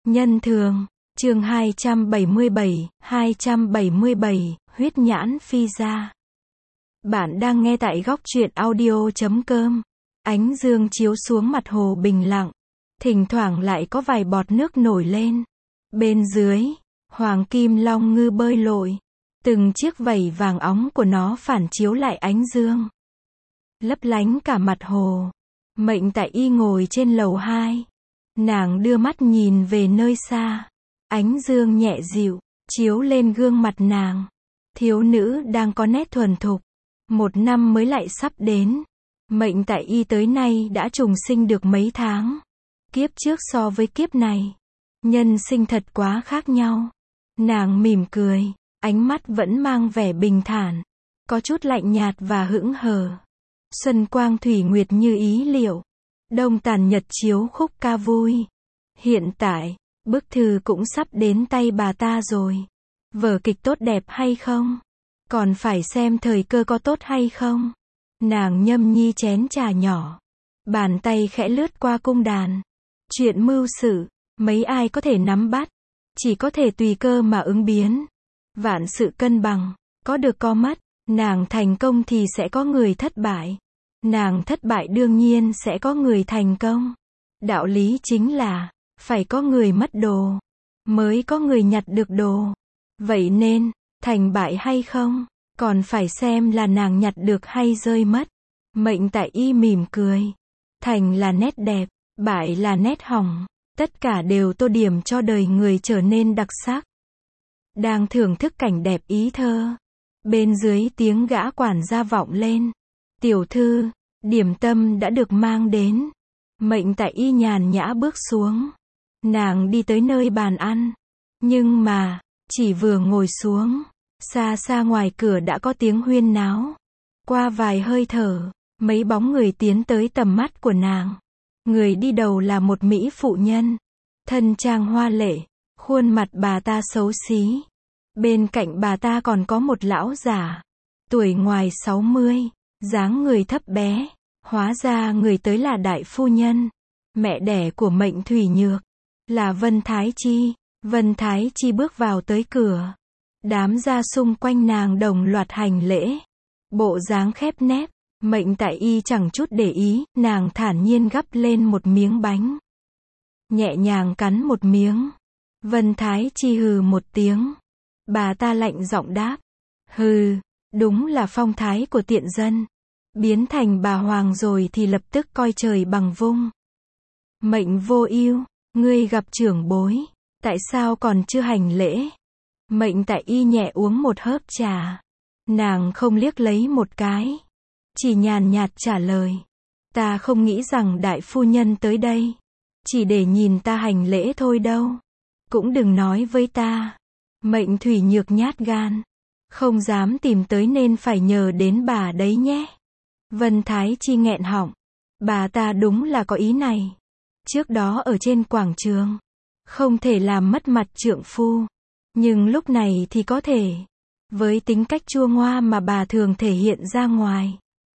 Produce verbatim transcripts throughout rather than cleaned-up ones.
Nhân thường, chương hai trăm bảy mươi bảy, hai trăm bảy mươi bảy, huyết nhãn phi ra. Bạn đang nghe tại góc truyện audio chấm com. Ánh dương chiếu xuống mặt hồ bình lặng, thỉnh thoảng lại có vài bọt nước nổi lên. Bên dưới, hoàng kim long ngư bơi lội, từng chiếc vảy vàng óng của nó phản chiếu lại ánh dương, lấp lánh cả mặt hồ. Mệnh Tại Y ngồi trên lầu hai, nàng đưa mắt nhìn về nơi xa. Ánh dương nhẹ dịu chiếu lên gương mặt nàng. Thiếu nữ đang có nét thuần thục. Một năm mới lại sắp đến. Mệnh Tại Y tới nay đã trùng sinh được mấy tháng. Kiếp trước so với kiếp này, nhân sinh thật quá khác nhau. Nàng mỉm cười, ánh mắt vẫn mang vẻ bình thản, có chút lạnh nhạt và hững hờ. Xuân quang thủy nguyệt như ý liệu, đông tàn nhật chiếu khúc ca vui. Hiện tại, bức thư cũng sắp đến tay bà ta rồi. Vở kịch tốt đẹp hay không? Còn phải xem thời cơ có tốt hay không? Nàng nhâm nhi chén trà nhỏ, bàn tay khẽ lướt qua cung đàn. Chuyện mưu sự, mấy ai có thể nắm bắt, chỉ có thể tùy cơ mà ứng biến. Vạn sự cân bằng, có được có mất. Nàng thành công thì sẽ có người thất bại. Nàng thất bại đương nhiên sẽ có người thành công. Đạo lý chính là, phải có người mất đồ, mới có người nhặt được đồ. Vậy nên, thành bại hay không, còn phải xem là nàng nhặt được hay rơi mất. Mệnh Tại Y mỉm cười. Thành là nét đẹp, bại là nét hỏng. Tất cả đều tô điểm cho đời người trở nên đặc sắc. Đang thưởng thức cảnh đẹp ý thơ, bên dưới tiếng gã quản gia vọng lên. Tiểu thư, điểm tâm đã được mang đến. Mệnh Tại Y nhàn nhã bước xuống. Nàng đi tới nơi bàn ăn. Nhưng mà, chỉ vừa ngồi xuống, xa xa ngoài cửa đã có tiếng huyên náo. Qua vài hơi thở, mấy bóng người tiến tới tầm mắt của nàng. Người đi đầu là một mỹ phụ nhân, thân trang hoa lệ, khuôn mặt bà ta xấu xí. Bên cạnh bà ta còn có một lão già, tuổi ngoài sáu mươi, dáng người thấp bé. Hóa ra người tới là đại phu nhân, mẹ đẻ của Mệnh Thủy Nhược, là Vân Thái Chi. Vân Thái Chi bước vào tới cửa. Đám gia xung quanh nàng đồng loạt hành lễ. Bộ dáng khép nép, Mệnh Tại Y chẳng chút để ý, nàng thản nhiên gắp lên một miếng bánh. Nhẹ nhàng cắn một miếng. Vân Thái Chi hừ một tiếng. Bà ta lạnh giọng đáp. Hừ, đúng là phong thái của tiện dân. Biến thành bà hoàng rồi thì lập tức coi trời bằng vung. Mệnh Vô Ưu, ngươi gặp trưởng bối, tại sao còn chưa hành lễ? Mệnh Tại Y nhẹ uống một hớp trà. Nàng không liếc lấy một cái, chỉ nhàn nhạt trả lời. Ta không nghĩ rằng đại phu nhân tới đây chỉ để nhìn ta hành lễ thôi đâu. Cũng đừng nói với ta. Mệnh Thủy Nhược nhát gan, không dám tìm tới nên phải nhờ đến bà đấy nhé. Vân Thái Chi nghẹn họng. Bà ta đúng là có ý này. Trước đó ở trên quảng trường, không thể làm mất mặt trượng phu. Nhưng lúc này thì có thể. Với tính cách chua ngoa mà bà thường thể hiện ra ngoài,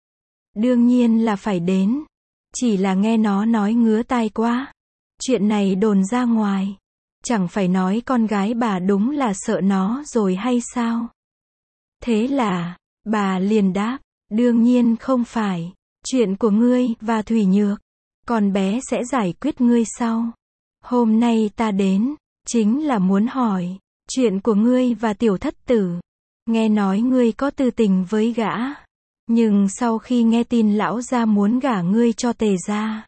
đương nhiên là phải đến. Chỉ là nghe nó nói ngứa tai quá. Chuyện này đồn ra ngoài, chẳng phải nói con gái bà đúng là sợ nó rồi hay sao? Thế là, bà liền đáp. Đương nhiên không phải. Chuyện của ngươi và Thủy Nhược, con bé sẽ giải quyết ngươi sau. Hôm nay ta đến, chính là muốn hỏi, chuyện của ngươi và tiểu thất tử. Nghe nói ngươi có tư tình với gã, nhưng sau khi nghe tin lão gia muốn gả ngươi cho Tề gia,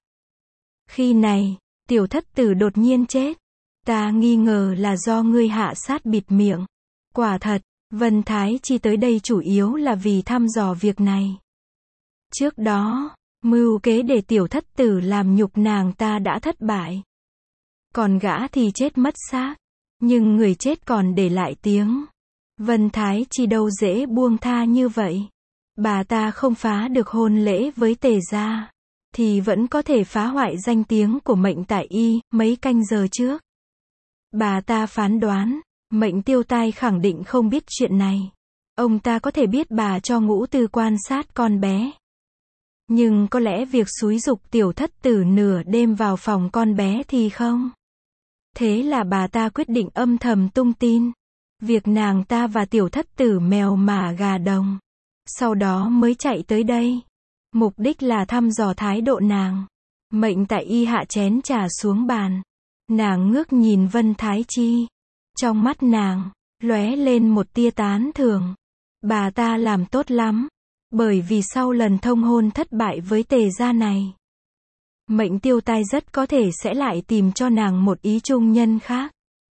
khi này, tiểu thất tử đột nhiên chết. Ta nghi ngờ là do ngươi hạ sát bịt miệng. Quả thật, Vân Thái Chi tới đây chủ yếu là vì thăm dò việc này. Trước đó, mưu kế để tiểu thất tử làm nhục nàng ta đã thất bại. Còn gã thì chết mất xác. Nhưng người chết còn để lại tiếng. Vân Thái Chi đâu dễ buông tha như vậy. Bà ta không phá được hôn lễ với Tề gia, thì vẫn có thể phá hoại danh tiếng của Mệnh Tại Y. Mấy canh giờ trước, bà ta phán đoán, Mệnh Tiêu Tai khẳng định không biết chuyện này. Ông ta có thể biết bà cho Ngũ Tư quan sát con bé. Nhưng có lẽ việc xúi giục tiểu thất tử nửa đêm vào phòng con bé thì không. Thế là bà ta quyết định âm thầm tung tin. Việc nàng ta và tiểu thất tử mèo mả gà đồng. Sau đó mới chạy tới đây. Mục đích là thăm dò thái độ nàng. Mệnh Tại Y hạ chén trà xuống bàn. Nàng ngước nhìn Vân Thái Chi. Trong mắt nàng, lóe lên một tia tán thưởng. Bà ta làm tốt lắm. Bởi vì sau lần thông hôn thất bại với Tề gia này, Mệnh Tiêu Tai rất có thể sẽ lại tìm cho nàng một ý trung nhân khác.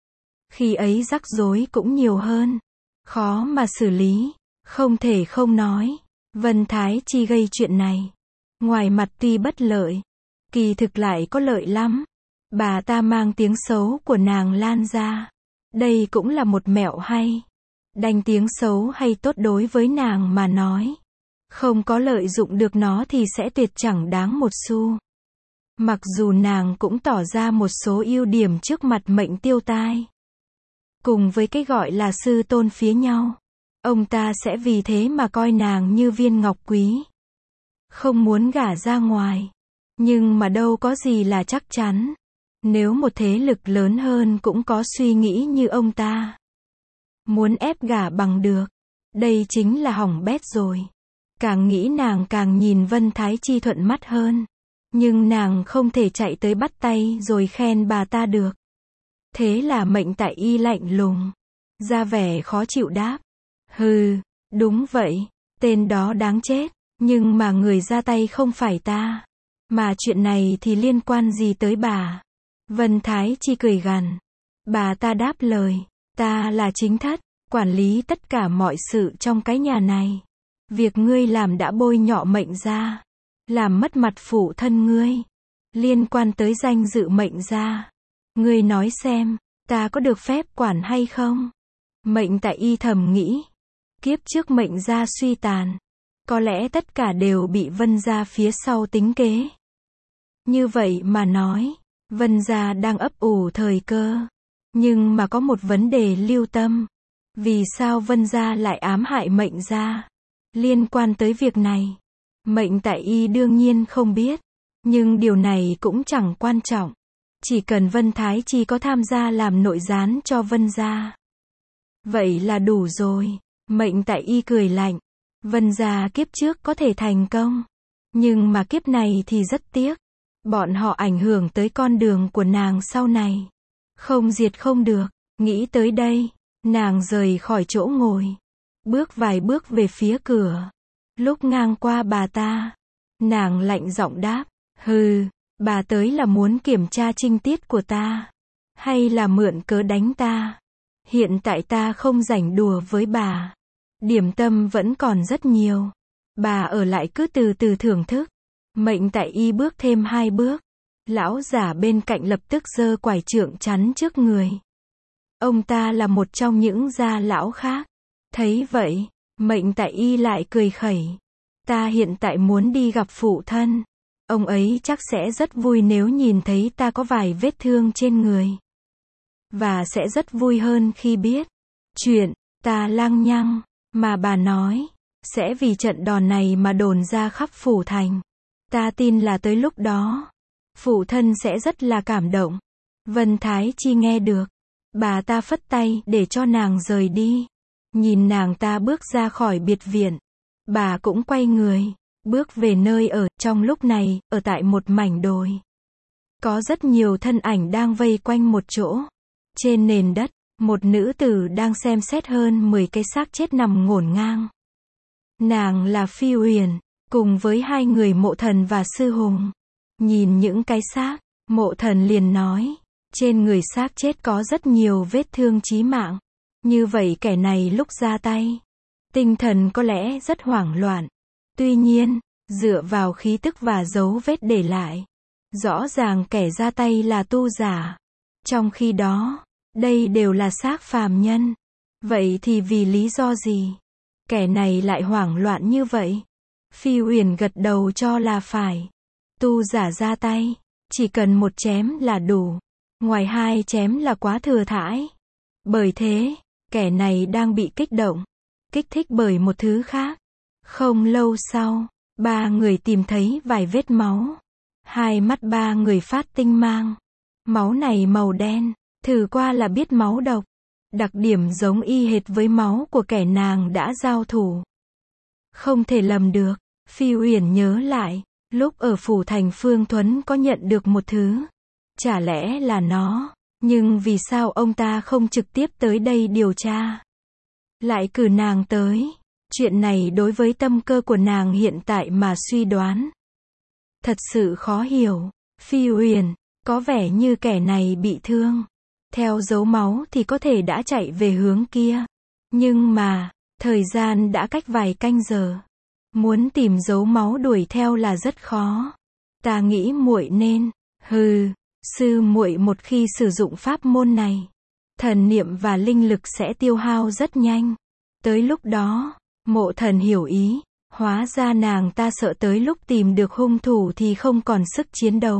Khi ấy rắc rối cũng nhiều hơn. Khó mà xử lý. Không thể không nói. Vân Thái Chi gây chuyện này. Ngoài mặt tuy bất lợi, kỳ thực lại có lợi lắm. Bà ta mang tiếng xấu của nàng lan ra. Đây cũng là một mẹo hay. Đành tiếng xấu hay tốt đối với nàng mà nói. Không có lợi dụng được nó thì sẽ tuyệt chẳng đáng một xu. Mặc dù nàng cũng tỏ ra một số ưu điểm trước mặt Mệnh Tiêu Tai. Cùng với cái gọi là sư tôn phía nhau. Ông ta sẽ vì thế mà coi nàng như viên ngọc quý. Không muốn gả ra ngoài. Nhưng mà đâu có gì là chắc chắn. Nếu một thế lực lớn hơn cũng có suy nghĩ như ông ta. Muốn ép gả bằng được. Đây chính là hỏng bét rồi. Càng nghĩ nàng càng nhìn Vân Thái Chi thuận mắt hơn. Nhưng nàng không thể chạy tới bắt tay rồi khen bà ta được. Thế là Mệnh Tại Y lạnh lùng. Ra vẻ khó chịu đáp. Hừ, đúng vậy. Tên đó đáng chết. Nhưng mà người ra tay không phải ta. Mà chuyện này thì liên quan gì tới bà? Vân Thái Chi cười gằn. Bà ta đáp lời. Ta là chính thất, quản lý tất cả mọi sự trong cái nhà này. Việc ngươi làm đã bôi nhọ Mệnh gia. Làm mất mặt phụ thân ngươi. Liên quan tới danh dự Mệnh gia. Ngươi nói xem, ta có được phép quản hay không? Mệnh Tại Y thầm nghĩ. Kiếp trước Mệnh gia suy tàn. Có lẽ tất cả đều bị Vân gia phía sau tính kế. Như vậy mà nói, Vân gia đang ấp ủ thời cơ. Nhưng mà có một vấn đề lưu tâm. Vì sao Vân gia lại ám hại Mệnh gia? Liên quan tới việc này, Mệnh Tại Y đương nhiên không biết. Nhưng điều này cũng chẳng quan trọng. Chỉ cần Vân Thái Chi có tham gia làm nội gián cho Vân gia. Vậy là đủ rồi. Mệnh Tại Y cười lạnh. Vân gia kiếp trước có thể thành công. Nhưng mà kiếp này thì rất tiếc. Bọn họ ảnh hưởng tới con đường của nàng sau này. Không diệt không được. Nghĩ tới đây, nàng rời khỏi chỗ ngồi. Bước vài bước về phía cửa. Lúc ngang qua bà ta, nàng lạnh giọng đáp. Hừ, bà tới là muốn kiểm tra trinh tiết của ta. Hay là mượn cớ đánh ta? Hiện tại ta không rảnh đùa với bà. Điểm tâm vẫn còn rất nhiều. Bà ở lại cứ từ từ thưởng thức. Mệnh Tại Y bước thêm hai bước. Lão giả bên cạnh lập tức giơ quải trượng chắn trước người. Ông ta là một trong những gia lão khác. Thấy vậy, Mệnh Tại Y lại cười khẩy. Ta hiện tại muốn đi gặp phụ thân. Ông ấy chắc sẽ rất vui nếu nhìn thấy ta có vài vết thương trên người. Và sẽ rất vui hơn khi biết chuyện ta lăng nhăng mà bà nói sẽ vì trận đòn này mà đồn ra khắp phủ thành. Ta tin là tới lúc đó, phụ thân sẽ rất là cảm động. Vân Thái Chi nghe được. Bà ta phất tay để cho nàng rời đi. Nhìn nàng ta bước ra khỏi biệt viện. Bà cũng quay người, bước về nơi ở. Trong lúc này, ở tại một mảnh đồi. Có rất nhiều thân ảnh đang vây quanh một chỗ. Trên nền đất, một nữ tử đang xem xét hơn mười cái xác chết nằm ngổn ngang. Nàng là Phi Huyền, cùng với hai người Mộ Thần và Sư Hùng. Nhìn những cái xác, Mộ Thần liền nói, trên người xác chết có rất nhiều vết thương chí mạng. Như vậy kẻ này lúc ra tay, tinh thần có lẽ rất hoảng loạn. Tuy nhiên, dựa vào khí tức và dấu vết để lại, rõ ràng kẻ ra tay là tu giả. Trong khi đó, đây đều là xác phàm nhân. Vậy thì vì lý do gì kẻ này lại hoảng loạn như vậy? Phi Huyền gật đầu cho là phải. Tu giả ra tay, chỉ cần một chém là đủ. Ngoài hai chém là quá thừa thãi. Bởi thế, kẻ này đang bị kích động, kích thích bởi một thứ khác. Không lâu sau, ba người tìm thấy vài vết máu. Hai mắt ba người phát tinh mang. Máu này màu đen, Thử qua là biết máu độc. Đặc điểm giống y hệt với máu của kẻ nàng đã giao thủ. Không thể lầm được. Phi Uyển nhớ lại, lúc ở phủ thành Phương Thuấn có nhận được một thứ. Chả lẽ là nó, nhưng vì sao ông ta không trực tiếp tới đây điều tra? Lại cử nàng tới. Chuyện này đối với tâm cơ của nàng hiện tại mà suy đoán. Thật sự khó hiểu. Phi Uyển, có vẻ như kẻ này bị thương. Theo dấu máu thì có thể đã chạy về hướng kia. Nhưng mà, thời gian đã cách vài canh giờ. Muốn tìm dấu máu đuổi theo là rất khó. Ta nghĩ muội nên, hừ, sư muội một khi sử dụng pháp môn này, thần niệm và linh lực sẽ tiêu hao rất nhanh. Tới lúc đó, Mộ Thần hiểu ý, hóa ra nàng ta sợ tới lúc tìm được hung thủ thì không còn sức chiến đấu.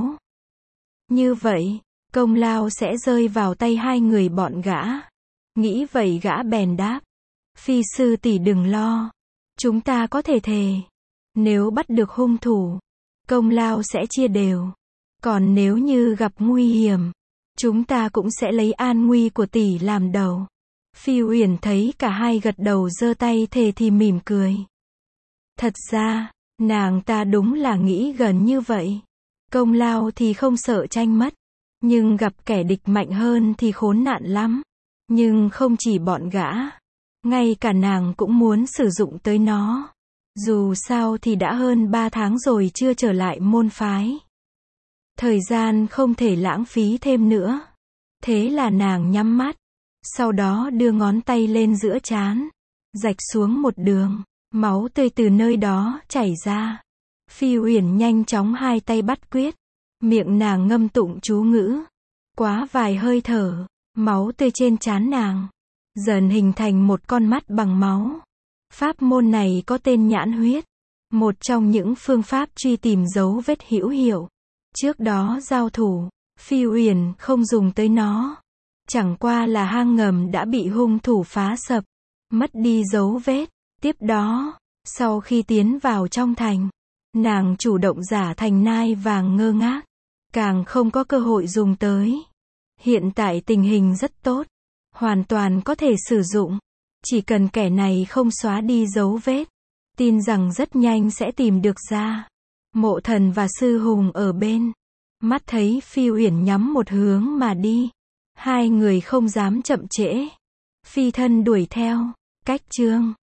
Như vậy, công lao sẽ rơi vào tay hai người bọn gã. Nghĩ vậy gã bèn đáp. Phi sư tỷ đừng lo. Chúng ta có thể thề. Nếu bắt được hung thủ, công lao sẽ chia đều. Còn nếu như gặp nguy hiểm, chúng ta cũng sẽ lấy an nguy của tỷ làm đầu. Phi Uyển thấy cả hai gật đầu giơ tay thề thì mỉm cười. Thật ra, nàng ta đúng là nghĩ gần như vậy. Công lao thì không sợ tranh mất. Nhưng gặp kẻ địch mạnh hơn thì khốn nạn lắm. Nhưng không chỉ bọn gã. Ngay cả nàng cũng muốn sử dụng tới nó. Dù sao thì đã hơn ba tháng rồi chưa trở lại môn phái. Thời gian không thể lãng phí thêm nữa. Thế là nàng nhắm mắt. Sau đó đưa ngón tay lên giữa trán. Rạch xuống một đường. Máu tươi từ nơi đó chảy ra. Phi Uyển nhanh chóng hai tay bắt quyết. Miệng nàng ngâm tụng chú ngữ. Quá vài hơi thở. Máu tươi trên trán nàng dần hình thành một con mắt bằng máu. Pháp môn này có tên nhãn huyết. Một trong những phương pháp truy tìm dấu vết hữu hiệu. Trước đó giao thủ, Phi Uyển không dùng tới nó. Chẳng qua là hang ngầm đã bị hung thủ phá sập. Mất đi dấu vết. Tiếp đó, sau khi tiến vào trong thành, nàng chủ động giả thành nai vàng ngơ ngác. Càng không có cơ hội dùng tới. Hiện tại tình hình rất tốt. Hoàn toàn có thể sử dụng. Chỉ cần kẻ này không xóa đi dấu vết. Tin rằng rất nhanh sẽ tìm được ra. Mộ Thần và Sư Hùng ở bên. Mắt thấy Phi Uyển nhắm một hướng mà đi. Hai người không dám chậm trễ. Phi thân đuổi theo. Cách chương